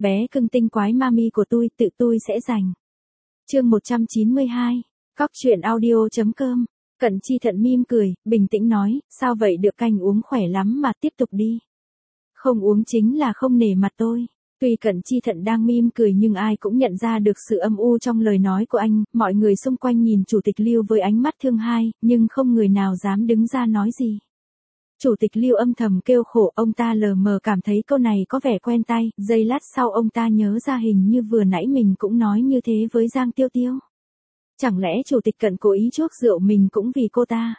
bé cưng tinh quái mami của tự tôi sẽ giành. Chương 192, Cóc truyện audio.com. Cận Chi Thận mỉm cười, bình tĩnh nói, sao vậy được, canh uống khỏe lắm mà, tiếp tục đi. Không uống chính là không nể mặt tôi. Tuy Cận Chi Thận đang mỉm cười nhưng ai cũng nhận ra được sự âm u trong lời nói của anh, mọi người xung quanh nhìn Chủ tịch Lưu với ánh mắt thương hai, nhưng không người nào dám đứng ra nói gì. Chủ tịch Lưu âm thầm kêu khổ, ông ta lờ mờ cảm thấy câu này có vẻ quen tai, giây lát sau ông ta nhớ ra hình như vừa nãy mình cũng nói như thế với Giang Tiêu Tiêu. Chẳng lẽ Chủ tịch Cận cố ý chuốc rượu mình cũng vì cô ta?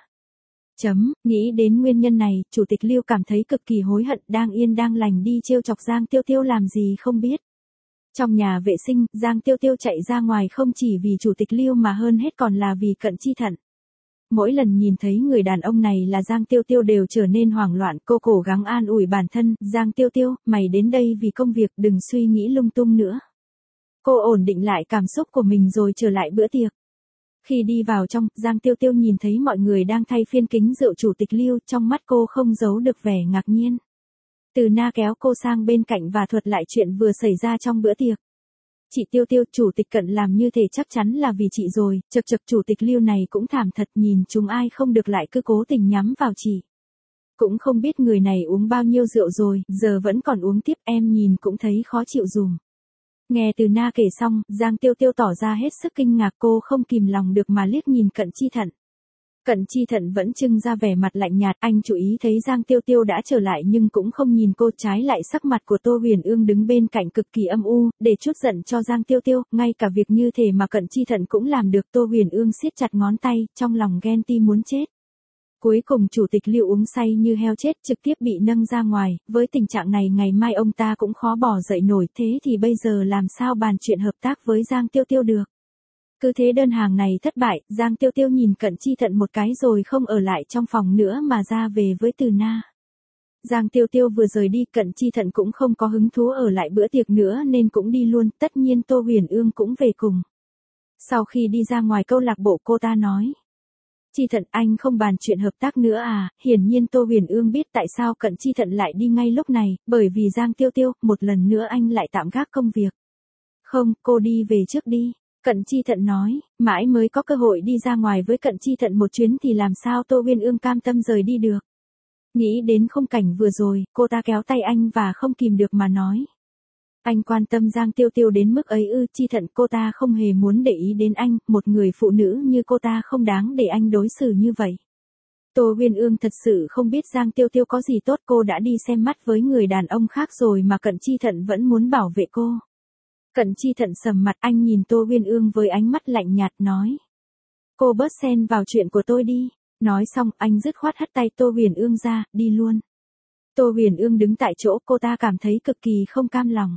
Nghĩ đến nguyên nhân này, Chủ tịch Lưu cảm thấy cực kỳ hối hận, đang yên đang lành đi trêu chọc Giang Tiêu Tiêu làm gì không biết. Trong nhà vệ sinh, Giang Tiêu Tiêu chạy ra ngoài không chỉ vì Chủ tịch Lưu mà hơn hết còn là vì Cận Chi Thận. Mỗi lần nhìn thấy người đàn ông này là Giang Tiêu Tiêu đều trở nên hoảng loạn, cô cố gắng an ủi bản thân, Giang Tiêu Tiêu, mày đến đây vì công việc, đừng suy nghĩ lung tung nữa. Cô ổn định lại cảm xúc của mình rồi trở lại bữa tiệc. Khi đi vào trong, Giang Tiêu Tiêu nhìn thấy mọi người đang thay phiên kính rượu Chủ tịch Lưu, trong mắt cô không giấu được vẻ ngạc nhiên. Từ Na kéo cô sang bên cạnh và thuật lại chuyện vừa xảy ra trong bữa tiệc. Chị Tiêu Tiêu, Chủ tịch Cận làm như thể chắc chắn là vì chị rồi, chật Chủ tịch Lưu này cũng thảm thật, nhìn chúng ai không được lại cứ cố tình nhắm vào chị. Cũng không biết người này uống bao nhiêu rượu rồi, giờ vẫn còn uống tiếp, em nhìn cũng thấy khó chịu dùm. Nghe Từ Na kể xong, Giang Tiêu Tiêu tỏ ra hết sức kinh ngạc, cô không kìm lòng được mà liếc nhìn Cận Chi Thận. Cận Chi Thận vẫn trưng ra vẻ mặt lạnh nhạt, anh chú ý thấy Giang Tiêu Tiêu đã trở lại nhưng cũng không nhìn cô, trái lại sắc mặt của Tô Huyền Ương đứng bên cạnh cực kỳ âm u, để chút giận cho Giang Tiêu Tiêu, ngay cả việc như thế mà Cận Chi Thận cũng làm được. Tô Huyền Ương siết chặt ngón tay, trong lòng ghen ti muốn chết. Cuối cùng Chủ tịch Lưu uống say như heo chết, trực tiếp bị nâng ra ngoài, với tình trạng này ngày mai ông ta cũng khó bỏ dậy nổi, thế thì bây giờ làm sao bàn chuyện hợp tác với Giang Tiêu Tiêu được. Cứ thế đơn hàng này thất bại, Giang Tiêu Tiêu nhìn Cận Chi Thận một cái rồi không ở lại trong phòng nữa mà ra về với Từ Na. Giang Tiêu Tiêu vừa rời đi, Cận Chi Thận cũng không có hứng thú ở lại bữa tiệc nữa nên cũng đi luôn, tất nhiên Tô Huyền Ương cũng về cùng. Sau khi đi ra ngoài câu lạc bộ, cô ta nói: Chi Thận, anh không bàn chuyện hợp tác nữa à? Hiển nhiên Tô Huyền Ương biết tại sao Cận Chi Thận lại đi ngay lúc này, bởi vì Giang Tiêu Tiêu, một lần nữa anh lại tạm gác công việc. Không, cô đi về trước đi. Cận Chi Thận nói, mãi mới có cơ hội đi ra ngoài với Cận Chi Thận một chuyến thì làm sao Tô Huyền Ương cam tâm rời đi được. Nghĩ đến khung cảnh vừa rồi, cô ta kéo tay anh và không kìm được mà nói: Anh quan tâm Giang Tiêu Tiêu đến mức ấy ư? Chi Thận, cô ta không hề muốn để ý đến anh, một người phụ nữ như cô ta không đáng để anh đối xử như vậy. Tô Huyền Ương thật sự không biết Giang Tiêu Tiêu có gì tốt, cô đã đi xem mắt với người đàn ông khác rồi mà Cận Chi Thận vẫn muốn bảo vệ cô. Cận Chi Thận sầm mặt, anh nhìn Tô Huyền Ương với ánh mắt lạnh nhạt nói: Cô bớt xen vào chuyện của tôi đi. Nói xong, anh dứt khoát hất tay Tô Huyền Ương ra, đi luôn. Tô Huyền Ương đứng tại chỗ, cô ta cảm thấy cực kỳ không cam lòng.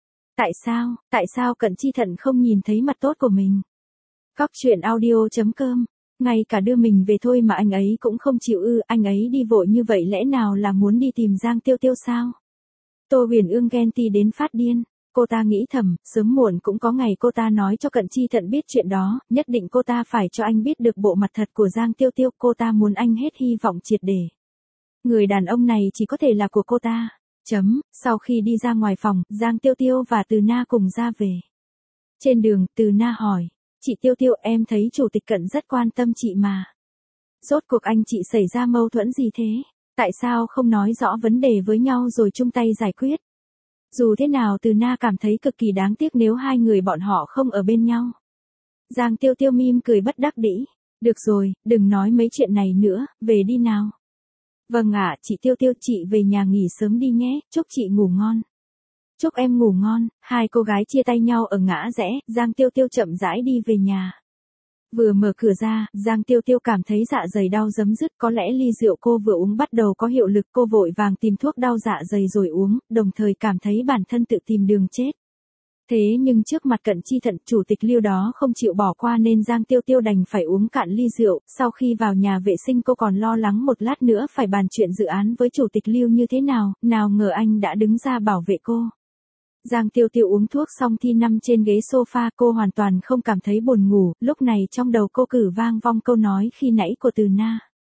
Tại sao Cận Chi Thận không nhìn thấy mặt tốt của mình? Cóc truyện audio.com. Ngay cả đưa mình về thôi mà anh ấy cũng không chịu ư? Anh ấy đi vội như vậy lẽ nào là muốn đi tìm Giang Tiêu Tiêu sao? Tô Huyền Ương ghen ti đến phát điên. Cô ta nghĩ thầm, sớm muộn cũng có ngày cô ta nói cho Cận Chi Thận biết chuyện đó, nhất định cô ta phải cho anh biết được bộ mặt thật của Giang Tiêu Tiêu, cô ta muốn anh hết hy vọng triệt để. Người đàn ông này chỉ có thể là của cô ta. Sau khi đi ra ngoài phòng, Giang Tiêu Tiêu và Từ Na cùng ra về. Trên đường, Từ Na hỏi: Chị Tiêu Tiêu, em thấy Chủ tịch Cận rất quan tâm chị mà. Rốt cuộc anh chị xảy ra mâu thuẫn gì thế? Tại sao không nói rõ vấn đề với nhau rồi chung tay giải quyết? Dù thế nào Từ Na cảm thấy cực kỳ đáng tiếc nếu hai người bọn họ không ở bên nhau. Giang Tiêu Tiêu mỉm cười bất đắc dĩ. Được rồi, đừng nói mấy chuyện này nữa, về đi nào. Vâng ạ, chị Tiêu Tiêu, chị về nhà nghỉ sớm đi nhé, chúc chị ngủ ngon. Chúc em ngủ ngon. Hai cô gái chia tay nhau ở ngã rẽ, Giang Tiêu Tiêu chậm rãi đi về nhà. Vừa mở cửa ra, Giang Tiêu Tiêu cảm thấy dạ dày đau rấm rứt, có lẽ ly rượu cô vừa uống bắt đầu có hiệu lực, cô vội vàng tìm thuốc đau dạ dày rồi uống, đồng thời cảm thấy bản thân tự tìm đường chết. Thế nhưng trước mặt Cận Chi Thận, Chủ tịch Lưu đó không chịu bỏ qua nên Giang Tiêu Tiêu đành phải uống cạn ly rượu, sau khi vào nhà vệ sinh cô còn lo lắng một lát nữa phải bàn chuyện dự án với Chủ tịch Lưu như thế nào ngờ anh đã đứng ra bảo vệ cô. Giang Tiêu Tiêu uống thuốc xong thì nằm trên ghế sofa, cô hoàn toàn không cảm thấy buồn ngủ, lúc này trong đầu cô cử vang vong câu nói khi nãy của Từ Na.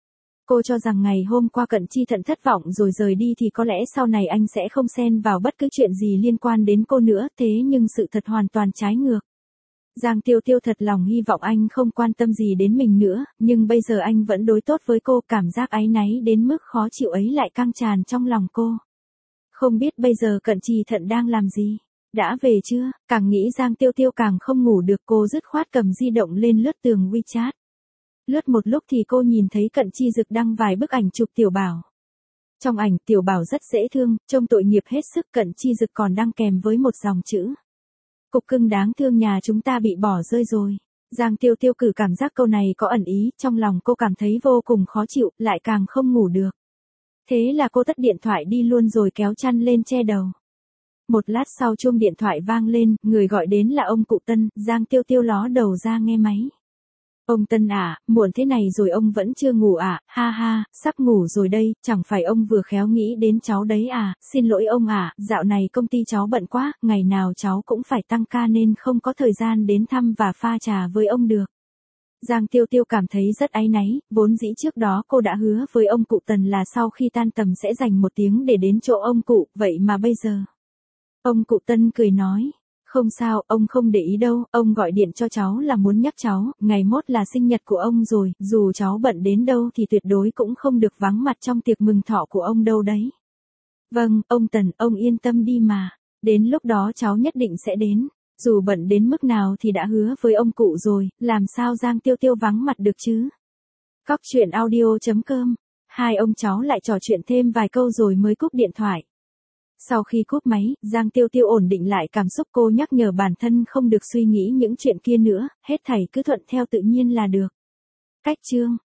Cô cho rằng ngày hôm qua Cận Chi Thận thất vọng rồi rời đi thì có lẽ sau này anh sẽ không xen vào bất cứ chuyện gì liên quan đến cô nữa, thế nhưng sự thật hoàn toàn trái ngược. Giang Tiêu Tiêu thật lòng hy vọng anh không quan tâm gì đến mình nữa, nhưng bây giờ anh vẫn đối tốt với cô, cảm giác áy náy đến mức khó chịu ấy lại căng tràn trong lòng cô. Không biết bây giờ Cận Chi Thận đang làm gì? Đã về chưa? Càng nghĩ Giang Tiêu Tiêu càng không ngủ được, cô dứt khoát cầm di động lên lướt tường WeChat. Lướt một lúc thì cô nhìn thấy Cận Chi Dực đăng vài bức ảnh chụp Tiểu Bảo. Trong ảnh Tiểu Bảo rất dễ thương, trông tội nghiệp hết sức, Cận Chi Dực còn đăng kèm với một dòng chữ. Cục cưng đáng thương nhà chúng ta bị bỏ rơi rồi. Giang Tiêu Tiêu cử cảm giác câu này có ẩn ý, trong lòng cô cảm thấy vô cùng khó chịu, lại càng không ngủ được. Thế là cô tắt điện thoại đi luôn rồi kéo chăn lên che đầu. Một lát sau chuông điện thoại vang lên, người gọi đến là ông cụ Tân, Giang Tiêu Tiêu ló đầu ra nghe máy. Ông Tân à, muộn thế này rồi ông vẫn chưa ngủ à, ha ha, sắp ngủ rồi đây, chẳng phải ông vừa khéo nghĩ đến cháu đấy à, xin lỗi ông à, dạo này công ty cháu bận quá, ngày nào cháu cũng phải tăng ca nên không có thời gian đến thăm và pha trà với ông được. Giang Tiêu Tiêu cảm thấy rất áy náy, vốn dĩ trước đó cô đã hứa với ông cụ Tần là sau khi tan tầm sẽ dành 1 tiếng để đến chỗ ông cụ, vậy mà bây giờ. Ông cụ Tân cười nói. Không sao, ông không để ý đâu, ông gọi điện cho cháu là muốn nhắc cháu, ngày mốt là sinh nhật của ông rồi, dù cháu bận đến đâu thì tuyệt đối cũng không được vắng mặt trong tiệc mừng thọ của ông đâu đấy. Vâng, ông Tần, ông yên tâm đi mà, đến lúc đó cháu nhất định sẽ đến, dù bận đến mức nào thì đã hứa với ông cụ rồi, làm sao Giang Tiêu Tiêu vắng mặt được chứ. Cóc truyện audio.com, hai ông cháu lại trò chuyện thêm vài câu rồi mới cúp điện thoại. Sau khi cúp máy, Giang Tiêu Tiêu ổn định lại cảm xúc, cô nhắc nhở bản thân không được suy nghĩ những chuyện kia nữa, hết thảy cứ thuận theo tự nhiên là được. Cách chương